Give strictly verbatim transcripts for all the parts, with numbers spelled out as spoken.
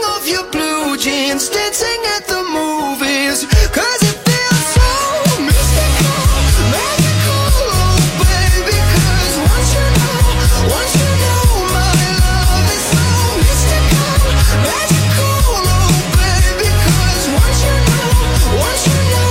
off your blue jeans, dancing at the movies. Cause it feels so mystical, magical, oh baby. Cause once you know, once you know my love is so mystical, magical, oh baby. Cause once you know, once you know.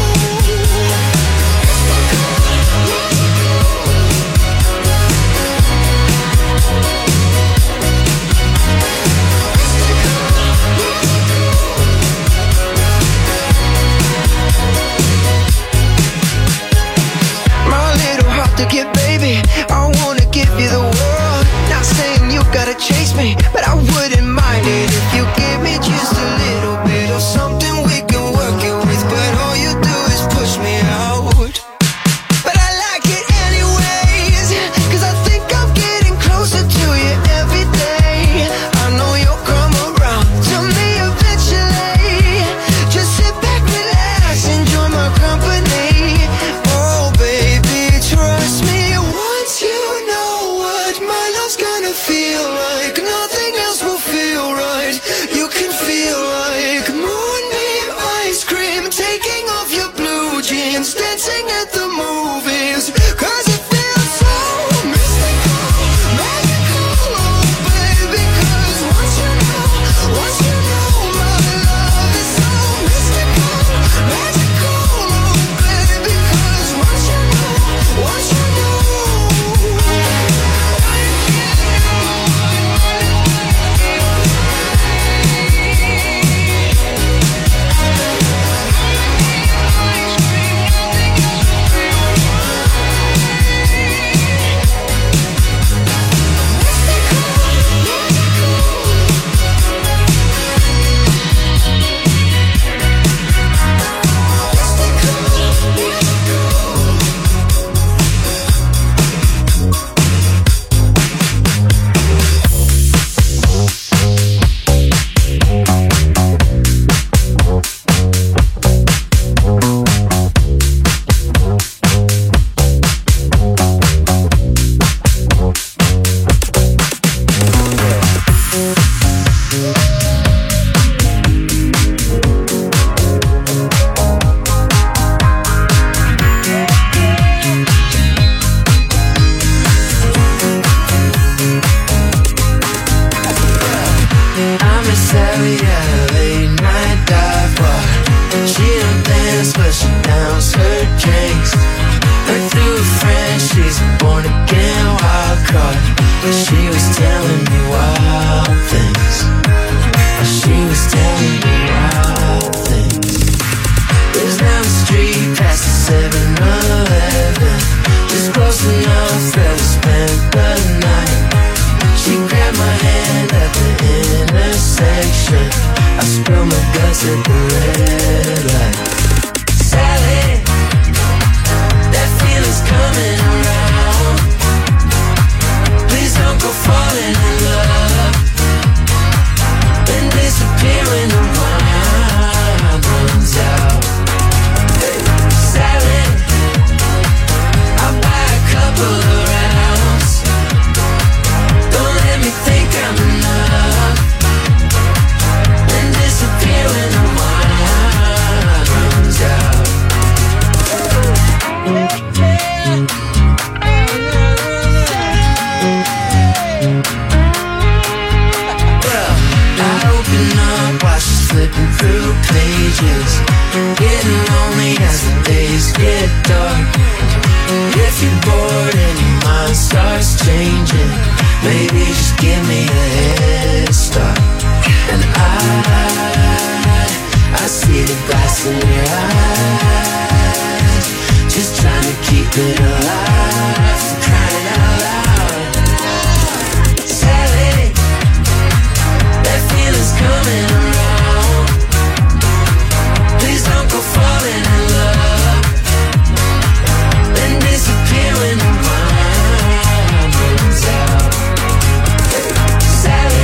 To get baby, I wanna give you the world. Not saying you gotta chase me, but I wouldn't mind it if you give me just a little bit of something we can work it with. But all you do is push me out. But I like it anyways, cause I think I'm getting closer to you every day. I know you'll come around to me eventually. Just sit back, relax, enjoy my company. Oh baby, trust me, once you know what my love's gonna feel like, nothing else will feel right. You can feel like moonbeam ice cream, taking off your blue jeans, dancing at the movies. Cause it feels so mystical, magical, oh baby. Cause once you know, once you know my love is so mystical, magical, oh baby. Cause once you know, once you know. I'm a savvy at a late night dive bar. She don't dance but she downs her drinks. Heard through a friend she's a born again wild card. She was telling me wild things. She was telling me wild things. Lives down the street past the seven eleven, just close enough that we spent the night. She grabbed my hand at the intersection. I spilled my guts at the red light. Sally, that feeling's coming around. Please don't go falling in love and disappear when the wine runs out. Hey, Sally, I'll buy a couple of rounds. Don't let me think I'm enough and disappear when the wine runs out. Well, I open up while she's flipping through pages, getting lonely as the days get dark. If you're bored and your mind starts changing, maybe just give me a head start. And I, I see the glass in your eyes, just trying to keep it alive, for crying out loud. Sally, that feeling's coming around. Please don't go falling in love and disappear when the wine runs out. Sally,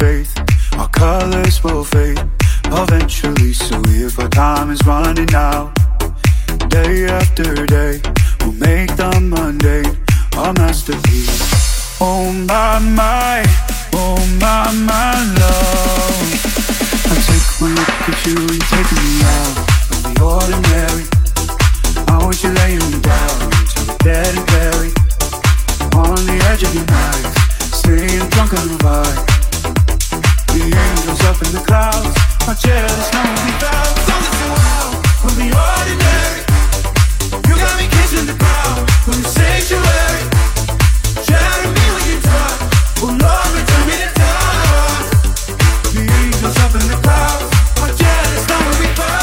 faith, our colors will fade eventually. So if our time is running out, day after day, we'll make the mundane our masterpiece. Oh my, my, oh my, my love. I take one look at you, you're taking me out of the ordinary. I want you laying me down till we're dead and buried. On the edge of your night, staying drunk on the vibe. The angels up in the clouds are jealous, no one we found. Don't listen wild from the ordinary. You got me kissing the ground from the sanctuary. Shadow me when you talk, oh Lord, return me to talk. The angels up in the clouds are jealous, no one we found.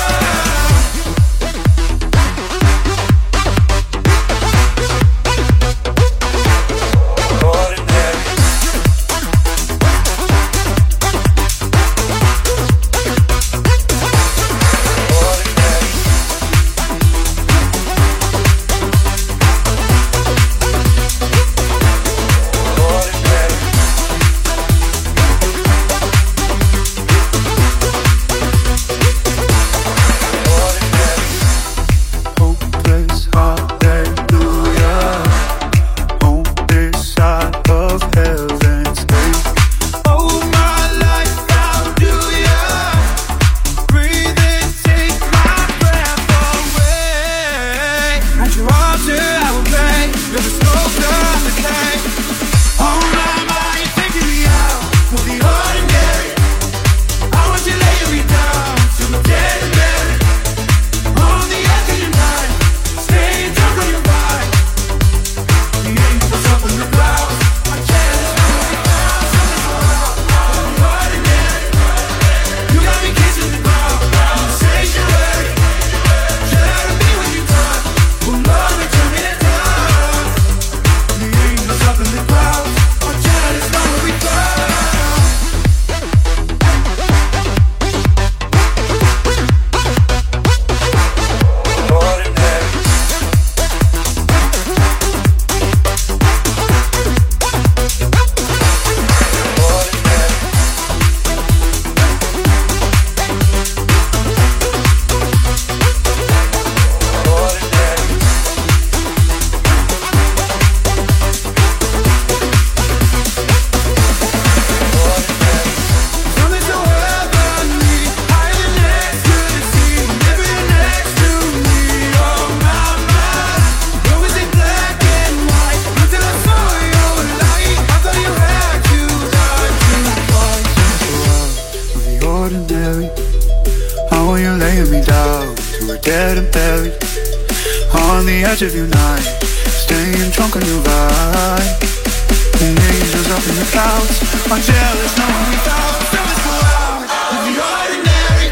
Of your night, staying drunk on your vibe. And angels up in the clouds are jealous, no one we found. So let's go out of the ordinary.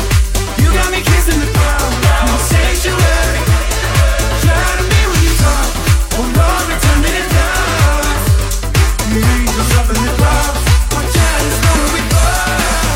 You got me kissing the ground, no sanctuary. Shadow me when you talk, oh Lord, return me to dust. The angels up in the clouds are jealous, no one we found.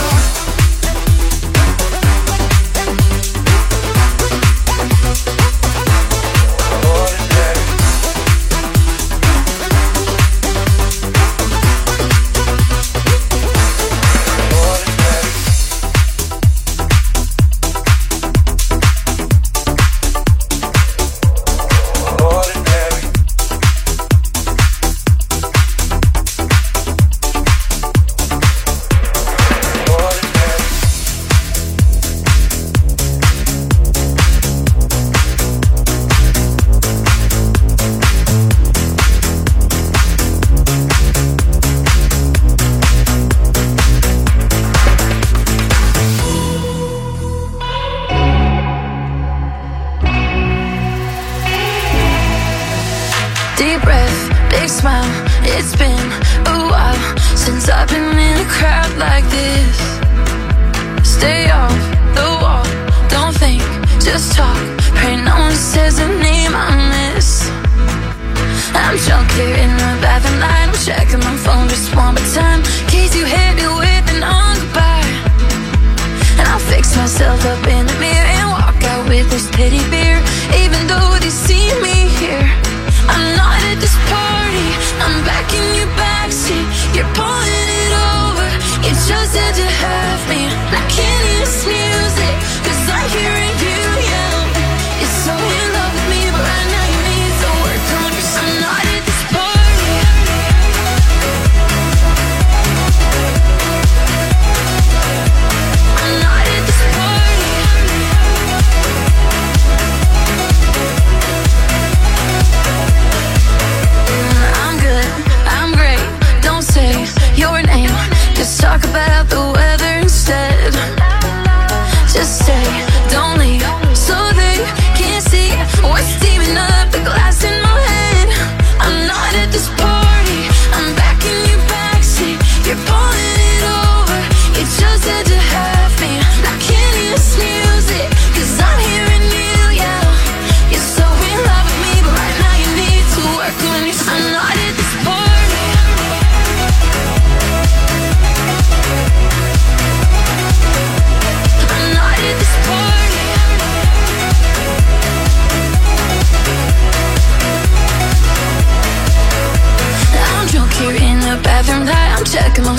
Myself up in the mirror and walk out with this teddy bear. Even though they see me here, I'm not at this party. I'm back in your backseat. You're pulling it over. It's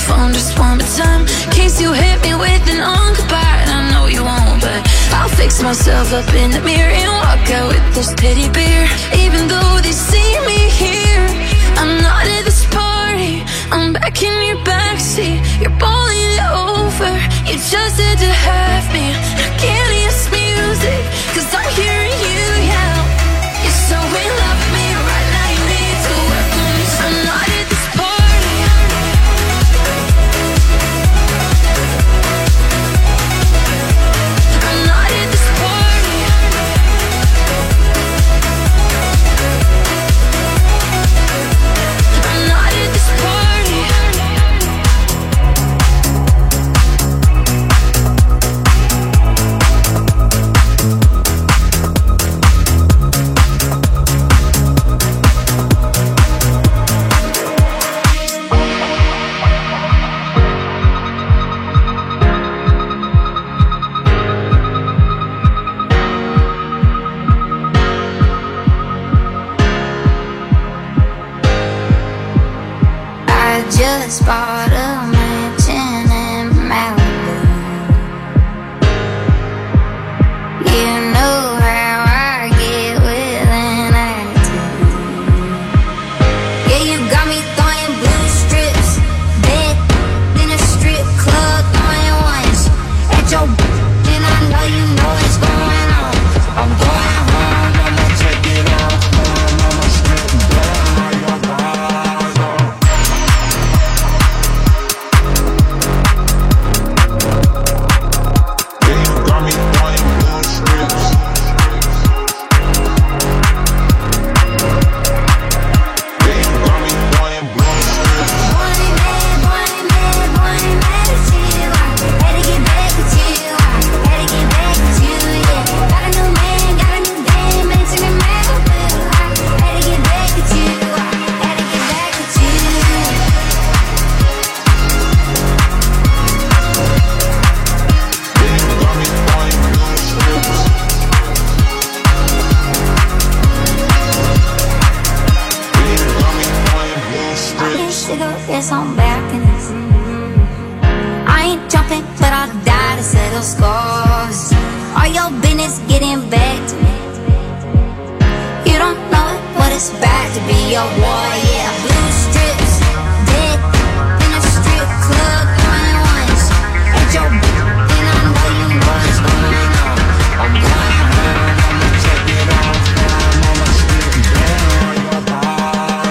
phone just one more time, in case you hit me with an on goodbye. And I know you won't, but I'll fix myself up in the mirror and walk out with this teddy bear. Even though they see me here, I'm not at this party. I'm back in your backseat. You're bowling it over. You just had to have me. I can't hear this music, cause I'm hearing you yell. You're so in love with me right now, you need to work on me. I'm not at this party. I'm not at this party. I'm not at this party. I just bought a mansion in Malibu. You know how I get with an attitude. Yeah, you got me throwing blue strips, bed in a strip club, throwing ones at your and I know you know what's going on. I'm going home, I'ma take it off, I'ma strip down your body. Cigarettes on balconies. I ain't jumping, but I'll die to settle scores. All your business getting back to me. You don't know what it's about to be your war, yeah. Blue strips, dead in a strip club, going once at your and I know you know what's going on. I'm going home, I'ma take it off, I'ma strip down your body.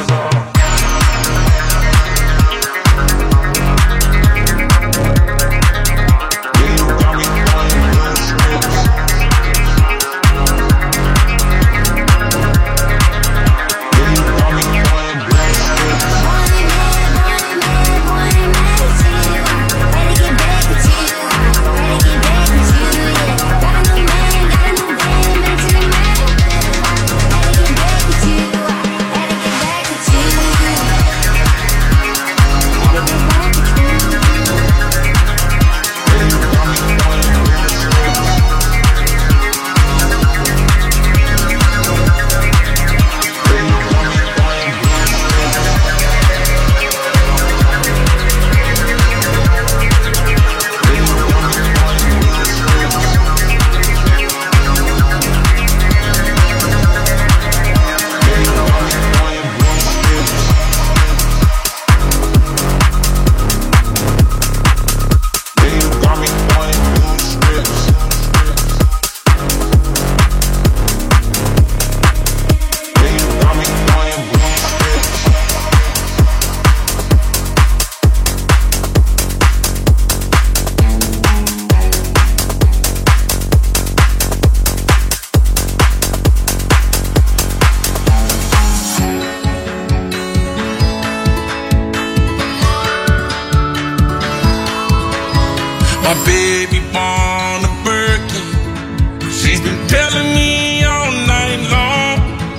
My baby born a Birkin. She's been telling me all night long.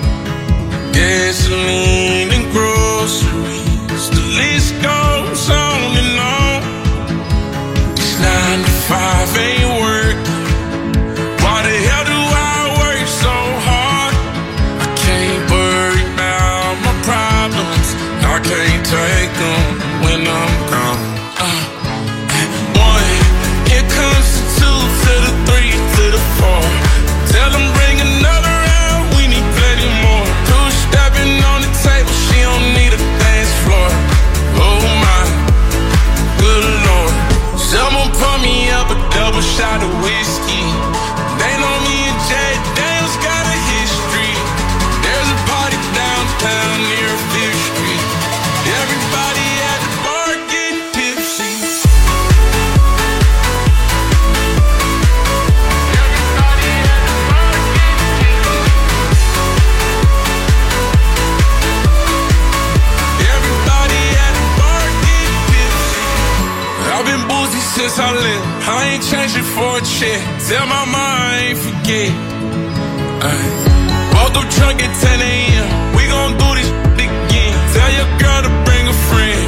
Gasoline and groceries, the list goes on and on. This nine to five ain't working. Why the hell do I work so hard? I can't worry about my problems. I can't take them when I'm gone. just how I live. I ain't changing for a check. Tell my mom I ain't forget. Ay. Walk through trunk at ten a.m. We gon' do this again. Tell your girl to bring a friend.